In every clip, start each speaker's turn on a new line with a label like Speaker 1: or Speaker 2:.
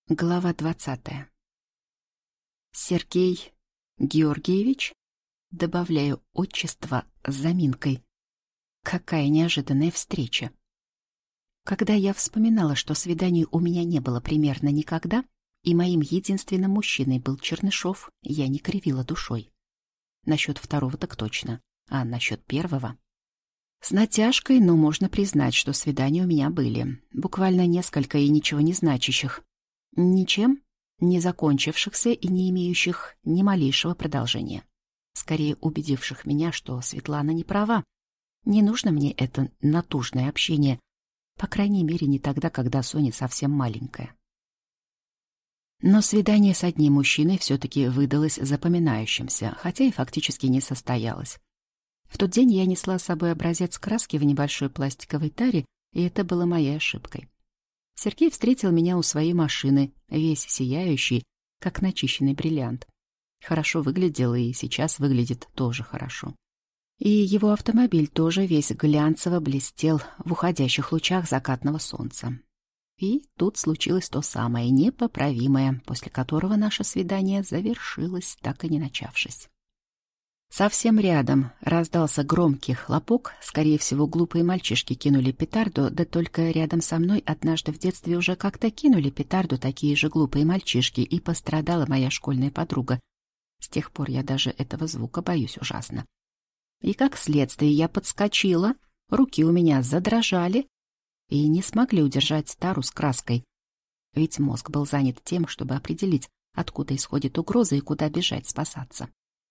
Speaker 1: Глава 20. Сергей Георгиевич? Добавляю отчество с заминкой. Какая неожиданная встреча. Когда я вспоминала, что свиданий у меня не было примерно никогда, и моим единственным мужчиной был Чернышов, я не кривила душой. Насчет второго так точно, а насчет первого... С натяжкой, но можно признать, что свидания у меня были. Буквально несколько и ничего не значащих. Ничем не закончившихся и не имеющих ни малейшего продолжения. Скорее убедивших меня, что Светлана не права. Не нужно мне это натужное общение. По крайней мере, не тогда, когда Соня совсем маленькая. Но свидание с одним мужчиной все-таки выдалось запоминающимся, хотя и фактически не состоялось. В тот день я несла с собой образец краски в небольшой пластиковой таре, и это было моей ошибкой. Сергей встретил меня у своей машины, весь сияющий, как начищенный бриллиант. Хорошо выглядел и сейчас выглядит тоже хорошо. И его автомобиль тоже весь глянцево блестел в уходящих лучах закатного солнца. И тут случилось то самое непоправимое, после которого наше свидание завершилось, так и не начавшись. Совсем рядом раздался громкий хлопок, скорее всего, глупые мальчишки кинули петарду, да только рядом со мной однажды в детстве уже как-то кинули петарду такие же глупые мальчишки, и пострадала моя школьная подруга. С тех пор я даже этого звука боюсь ужасно. И как следствие я подскочила, руки у меня задрожали и не смогли удержать тару с краской, ведь мозг был занят тем, чтобы определить, откуда исходит угроза и куда бежать спасаться.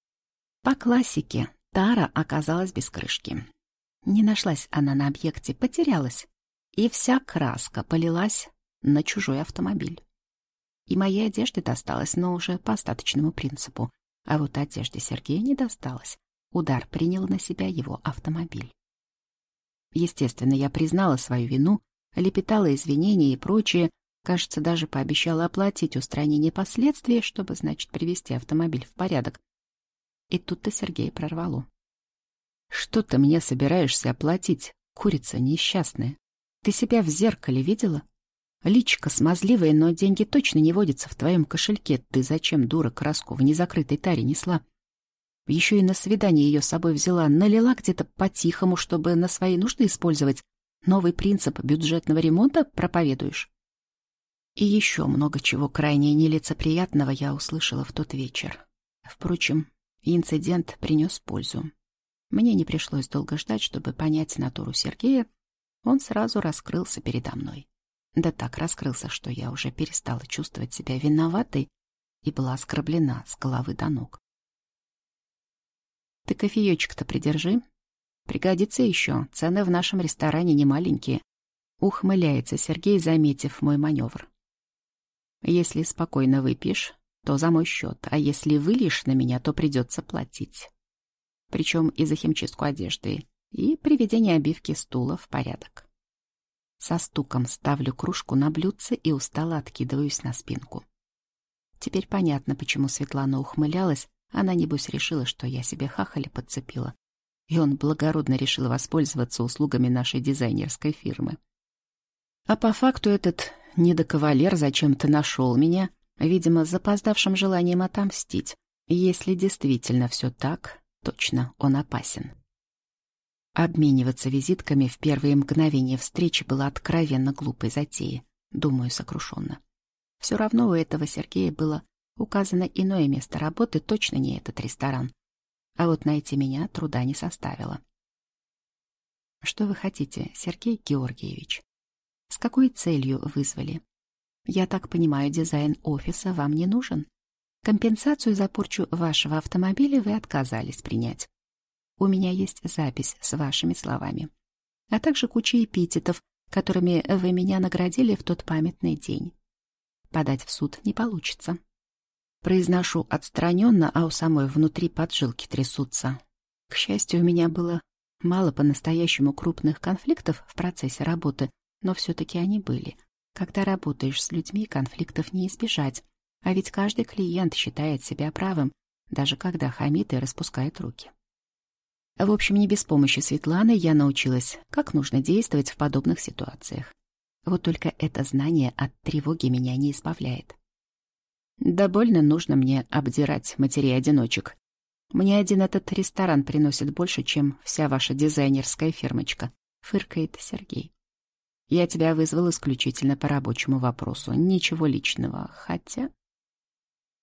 Speaker 1: По классике, тара оказалась без крышки. Не нашлась она на объекте, потерялась, и вся краска полилась на чужой автомобиль. И моей одежде досталось, но уже по остаточному принципу, а вот одежде Сергея не досталось. Удар принял на себя его автомобиль. Естественно, я признала свою вину, лепетала извинения и прочее, кажется, даже пообещала оплатить устранение последствий, чтобы, значит, привести автомобиль в порядок. И тут-то Сергея прорвало. «Что ты мне собираешься оплатить, курица несчастная? Ты себя в зеркале видела? Личико смазливое, но деньги точно не водятся в твоем кошельке. Ты зачем, дура, краску в незакрытой таре несла? Еще и на свидание ее с собой взяла, налила где-то по-тихому, чтобы на свои нужды использовать. Новый принцип бюджетного ремонта проповедуешь?» И еще много чего крайне нелицеприятного я услышала в тот вечер. Впрочем, инцидент принес пользу. Мне не пришлось долго ждать, чтобы понять натуру Сергея. Он сразу раскрылся передо мной. Да так раскрылся, что я уже перестала чувствовать себя виноватой и была оскорблена с головы до ног. «Ты кофеечек-то придержи. Пригодится еще. Цены в нашем ресторане не маленькие», — ухмыляется Сергей, заметив мой маневр. «Если спокойно выпьешь, то за мой счет, а если выльешь на меня, то придется платить. Причем и за химчистку одежды, и приведение обивки стула в порядок». Со стуком ставлю кружку на блюдце и устало откидываюсь на спинку. Теперь понятно, почему Светлана ухмылялась. Она, небось, решила, что я себе хахаля подцепила, и он благородно решил воспользоваться услугами нашей дизайнерской фирмы. А по факту этот недокавалер зачем-то нашел меня, видимо, с запоздавшим желанием отомстить. Если действительно все так, точно он опасен. Обмениваться визитками в первые мгновения встречи было откровенно глупой затеей, думаю сокрушенно. Все равно у этого Сергея было указано иное место работы, точно не этот ресторан. А вот найти меня труда не составило. «Что вы хотите, Сергей Георгиевич? С какой целью вызвали? Я так понимаю, дизайн офиса вам не нужен? Компенсацию за порчу вашего автомобиля вы отказались принять. У меня есть запись с вашими словами, а также куча эпитетов, которыми вы меня наградили в тот памятный день. Подать в суд не получится». Произношу отстраненно, а у самой внутри поджилки трясутся. К счастью, у меня было мало по-настоящему крупных конфликтов в процессе работы, но все-таки они были. Когда работаешь с людьми, конфликтов не избежать, а ведь каждый клиент считает себя правым, даже когда хамит и распускает руки. В общем, не без помощи Светланы я научилась, как нужно действовать в подобных ситуациях. Вот только это знание от тревоги меня не избавляет. Да больно нужно мне обдирать матерей-одиночек. Мне один этот ресторан приносит больше, чем вся ваша дизайнерская фирмочка, фыркает Сергей. Я тебя вызвал исключительно по рабочему вопросу, ничего личного, хотя...